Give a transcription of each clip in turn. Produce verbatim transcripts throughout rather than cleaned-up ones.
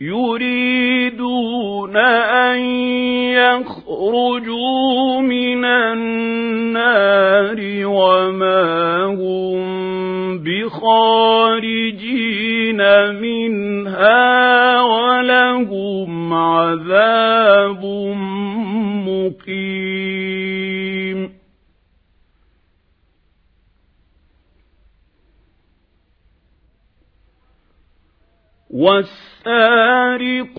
يريدون أن يخرجوا من النار وما هم بخارجين منها ولهم عذاب مقيم والسارق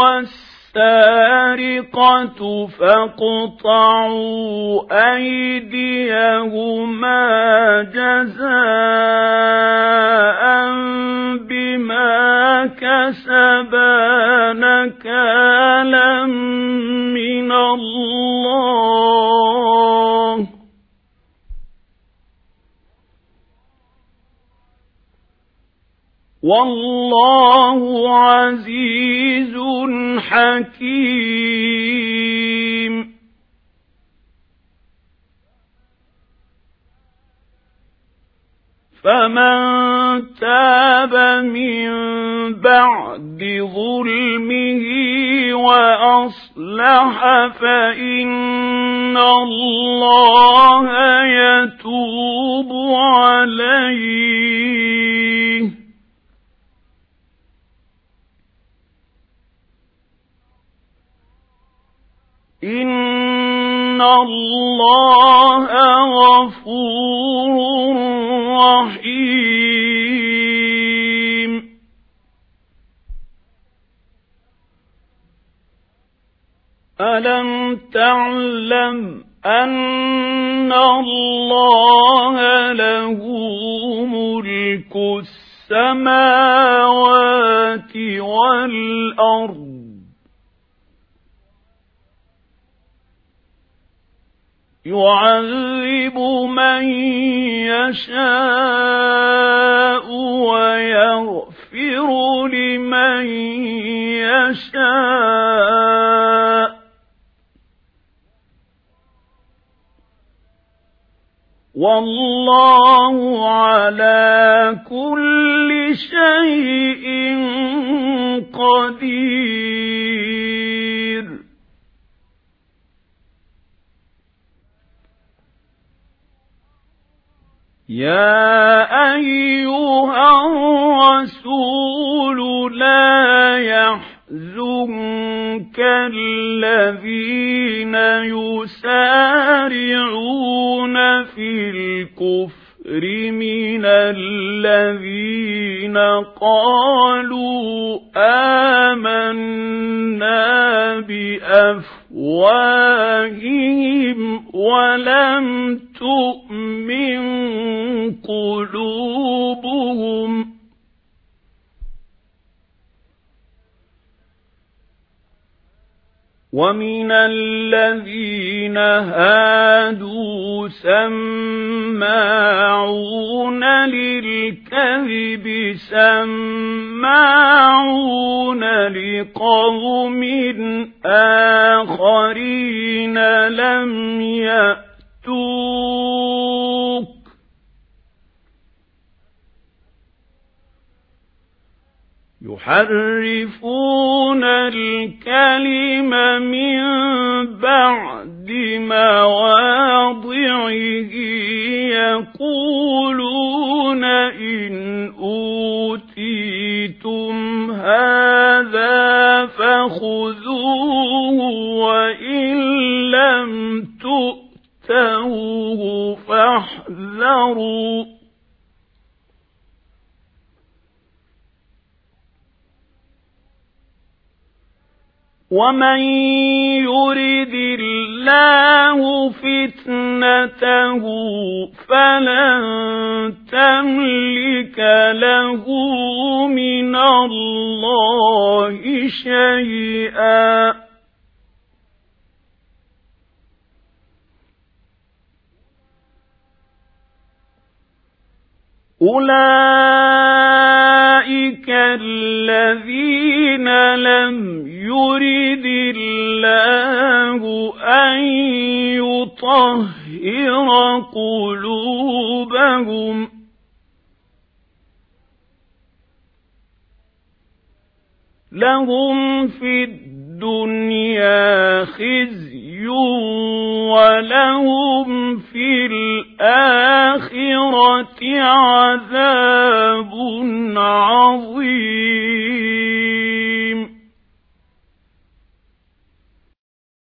والسارقة فاقطعوا أيديهما جزاء بما كسبا نكالا من الله والله عزيز حكيم فمن تاب من بعد ظلمه وأصلح فإن الله يتوب عليه إن الله غفور رحيم ألم تعلم أن الله له ملك السماوات والأرض يعذب من يشاء ويغفر لمن يشاء والله على كل شيء قدير يا أيها الرسول لا يحزنك الذين يسارعون في الكفر من الذين قالوا آمنا بأفواههم ولم تؤمن قلوبهم ومن الذين هادوا سماعون للكذب سماعون لقوم آخرين لم يأتوك يحرفون الكلم من بعد مواضعه يقولون إن أوتيتم هذا فخذوه وإن لم تؤتوه فاحذروا ومن يرد الله فتنته فلن تملك له من الله شيئا أولئك الذين لم يرد الله أن يطهر قلوبهم لهم في الدنيا خزي ولهم في الآخرة عذاب عظيم.